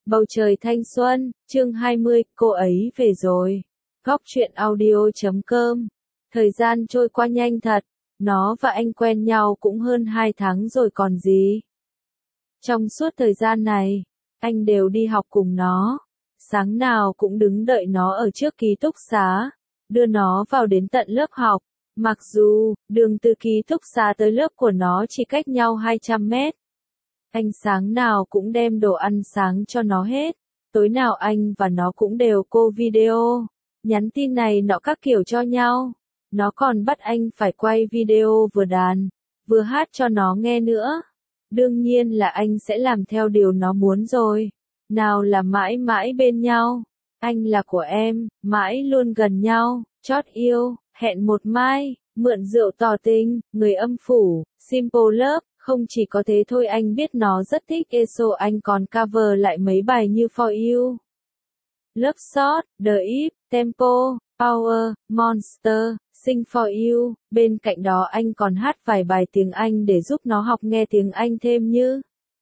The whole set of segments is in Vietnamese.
Bầu trời thanh xuân, chương 20, cô ấy về rồi. Góc truyện audio.com. Thời gian trôi qua nhanh thật, nó và anh quen nhau cũng hơn 2 tháng rồi còn gì. Trong suốt thời gian này, anh đều đi học cùng nó. Sáng nào cũng đứng đợi nó ở trước ký túc xá, đưa nó vào đến tận lớp học. Mặc dù, đường từ ký túc xá tới lớp của nó chỉ cách nhau 200 mét. Anh sáng nào cũng đem đồ ăn sáng cho nó hết. Tối nào anh và nó cũng đều call video, nhắn tin này nọ các kiểu cho nhau. Nó còn bắt anh phải quay video vừa đàn, vừa hát cho nó nghe nữa. Đương nhiên là anh sẽ làm theo điều nó muốn rồi. Nào là mãi mãi bên nhau. Anh là của em, mãi luôn gần nhau, chót yêu, hẹn một mai, mượn rượu tỏ tình, người âm phủ, Simple Love. Không chỉ có thế thôi, anh biết nó rất thích ESO, anh còn cover lại mấy bài như For You, Love Shot, The If, Tempo, Power, Monster, Sing For You. Bên cạnh đó anh còn hát vài bài tiếng Anh để giúp nó học nghe tiếng Anh thêm như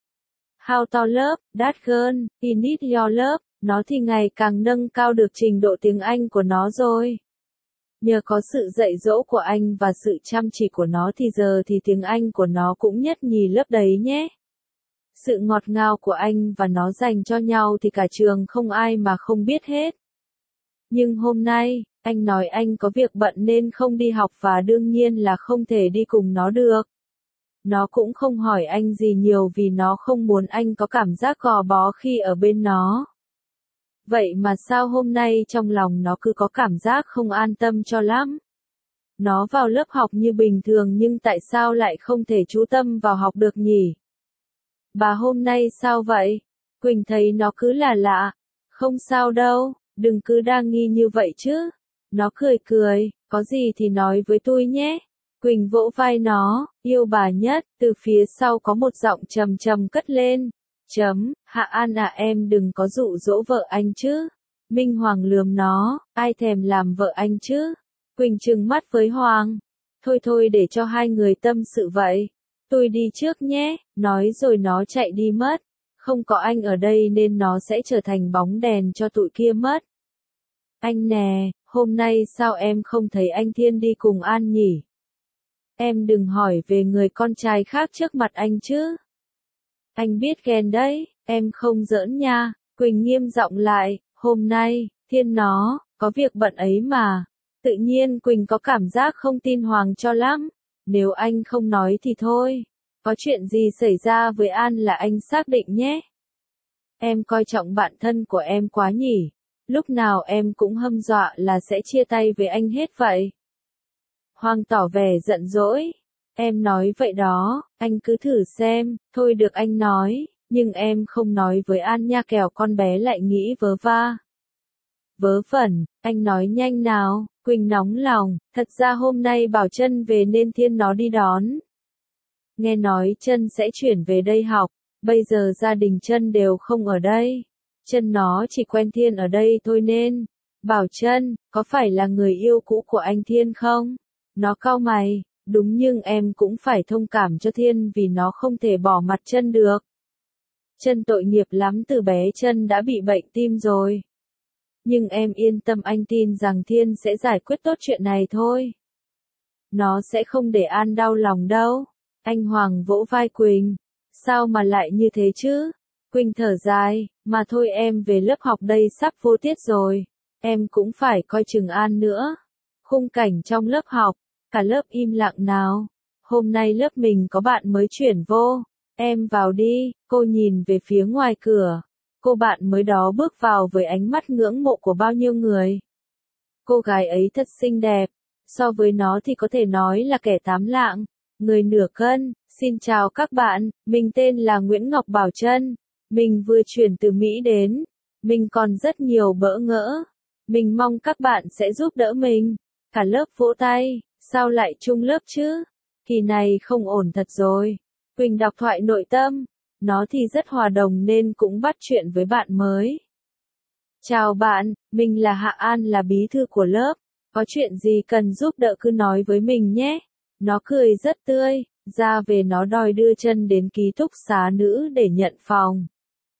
How to Love, That Girl, I Need Your Love. Nó thì ngày càng nâng cao được trình độ tiếng Anh của nó rồi. Nhờ có sự dạy dỗ của anh và sự chăm chỉ của nó thì giờ thì tiếng Anh của nó cũng nhất nhì lớp đấy nhé. Sự ngọt ngào của anh và nó dành cho nhau thì cả trường không ai mà không biết hết. Nhưng hôm nay, anh nói anh có việc bận nên không đi học và đương nhiên là không thể đi cùng nó được. Nó cũng không hỏi anh gì nhiều vì nó không muốn anh có cảm giác gò bó khi ở bên nó. Vậy mà sao hôm nay trong lòng nó cứ có cảm giác không an tâm cho lắm. Nó vào lớp học như bình thường nhưng tại sao lại không thể chú tâm vào học được nhỉ? Bà hôm nay sao vậy? Quỳnh thấy nó cứ là lạ. Không sao đâu, đừng cứ đa nghi như vậy chứ. Nó cười cười, có gì thì nói với tôi nhé. Quỳnh vỗ vai nó, yêu bà nhất. Từ phía sau có một giọng trầm trầm cất lên. Hạ An à, em đừng có dụ dỗ vợ anh chứ. Minh Hoàng lườm nó, ai thèm làm vợ anh chứ. Quỳnh trừng mắt với Hoàng. Thôi thôi, để cho hai người tâm sự vậy. Tôi đi trước nhé, nói rồi nó chạy đi mất. Không có anh ở đây nên nó sẽ trở thành bóng đèn cho tụi kia mất. Anh nè, hôm nay sao em không thấy anh Thiên đi cùng An nhỉ? Em đừng hỏi về người con trai khác trước mặt anh chứ. Anh biết ghen đấy, em không giỡn nha. Quỳnh nghiêm giọng lại, hôm nay, Thiên nó, có việc bận ấy mà. Tự nhiên Quỳnh có cảm giác không tin Hoàng cho lắm. Nếu anh không nói thì thôi. Có chuyện gì xảy ra với An là anh xác định nhé. Em coi trọng bạn thân của em quá nhỉ. Lúc nào em cũng hâm dọa là sẽ chia tay với anh hết vậy. Hoàng tỏ vẻ giận dỗi. Em nói vậy đó, anh cứ thử xem. Thôi được, anh nói, nhưng em không nói với An nha, kẻo con bé lại nghĩ vớ va. Vớ vẩn, anh nói nhanh nào. Quỳnh nóng lòng, thật ra hôm nay bảo Trân về nên Thiên nó đi đón. Nghe nói Trân sẽ chuyển về đây học, bây giờ gia đình Trân đều không ở đây. Trân nó chỉ quen Thiên ở đây thôi nên. Bảo Trân, có phải là người yêu cũ của anh Thiên không? Nó cau mày. Đúng, nhưng em cũng phải thông cảm cho Thiên vì nó không thể bỏ mặt Trân được. Trân tội nghiệp lắm, từ bé Trân đã bị bệnh tim rồi. Nhưng em yên tâm, anh tin rằng Thiên sẽ giải quyết tốt chuyện này thôi. Nó sẽ không để An đau lòng đâu. Anh Hoàng vỗ vai Quỳnh. Sao mà lại như thế chứ? Quỳnh thở dài, mà thôi em về lớp học đây, sắp vô tiết rồi. Em cũng phải coi chừng An nữa. Khung cảnh trong lớp học. Cả lớp im lặng nào. Hôm nay lớp mình có bạn mới chuyển vô. Em vào đi, cô nhìn về phía ngoài cửa. Cô bạn mới đó bước vào với ánh mắt ngưỡng mộ của bao nhiêu người. Cô gái ấy thật xinh đẹp. So với nó thì có thể nói là kẻ tám lạng, người nửa cân. Xin chào các bạn, mình tên là Nguyễn Ngọc Bảo Trân. Mình vừa chuyển từ Mỹ đến. Mình còn rất nhiều bỡ ngỡ. Mình mong các bạn sẽ giúp đỡ mình. Cả lớp vỗ tay. Sao lại chung lớp chứ? Kỳ này không ổn thật rồi. Quỳnh đọc thoại nội tâm. Nó thì rất hòa đồng nên cũng bắt chuyện với bạn mới. Chào bạn, mình là Hạ An, là bí thư của lớp. Có chuyện gì cần giúp đỡ cứ nói với mình nhé. Nó cười rất tươi. Ra về nó đòi đưa Trân đến ký túc xá nữ để nhận phòng.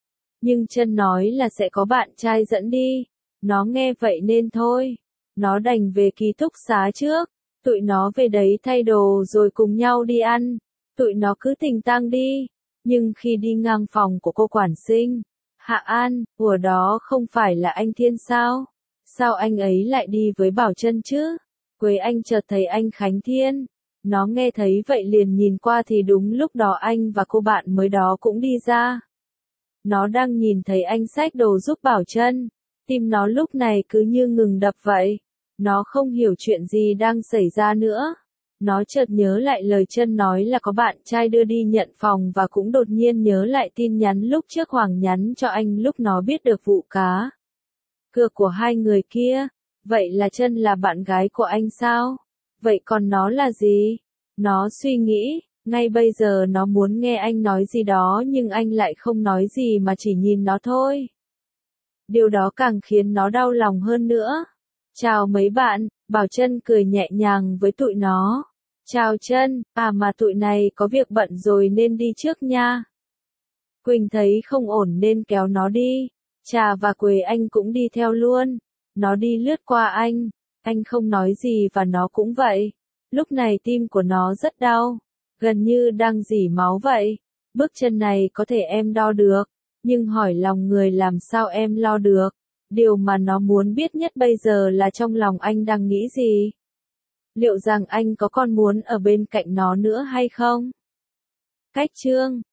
Nhưng Chân nói là sẽ có bạn trai dẫn đi. Nó nghe vậy nên thôi. Nó đành về ký túc xá trước. Tụi nó về đấy thay đồ rồi cùng nhau đi ăn. Tụi nó cứ tình tang đi. Nhưng khi đi ngang phòng của cô quản sinh, Hạ An, ủa đó không phải là anh Thiên sao? Sao anh ấy lại đi với Bảo Trân chứ? Quế Anh chợt thấy anh Khánh Thiên. Nó nghe thấy vậy liền nhìn qua thì đúng lúc đó anh và cô bạn mới đó cũng đi ra. Nó đang nhìn thấy anh xách đồ giúp Bảo Trân. Tim nó lúc này cứ như ngừng đập vậy. Nó không hiểu chuyện gì đang xảy ra nữa. Nó chợt nhớ lại lời Trân nói là có bạn trai đưa đi nhận phòng và cũng đột nhiên nhớ lại tin nhắn lúc trước Hoàng nhắn cho anh lúc nó biết được vụ cá cược của hai người kia. Vậy là Trân là bạn gái của anh sao? Vậy còn nó là gì? Nó suy nghĩ, ngay bây giờ nó muốn nghe anh nói gì đó nhưng anh lại không nói gì mà chỉ nhìn nó thôi. Điều đó càng khiến nó đau lòng hơn nữa. Chào mấy bạn, Bảo Trân cười nhẹ nhàng với tụi nó. Chào Trân, mà tụi này có việc bận rồi nên đi trước nha. Quỳnh thấy không ổn nên kéo nó đi. Trà và Quế Anh cũng đi theo luôn. Nó đi lướt qua anh không nói gì và nó cũng vậy. Lúc này tim của nó rất đau, gần như đang rỉ máu vậy. Bước chân này có thể em đo được, nhưng hỏi lòng người làm sao em lo được. Điều mà nó muốn biết nhất bây giờ là trong lòng anh đang nghĩ gì. Liệu rằng anh có còn muốn ở bên cạnh nó nữa hay không? Cách chương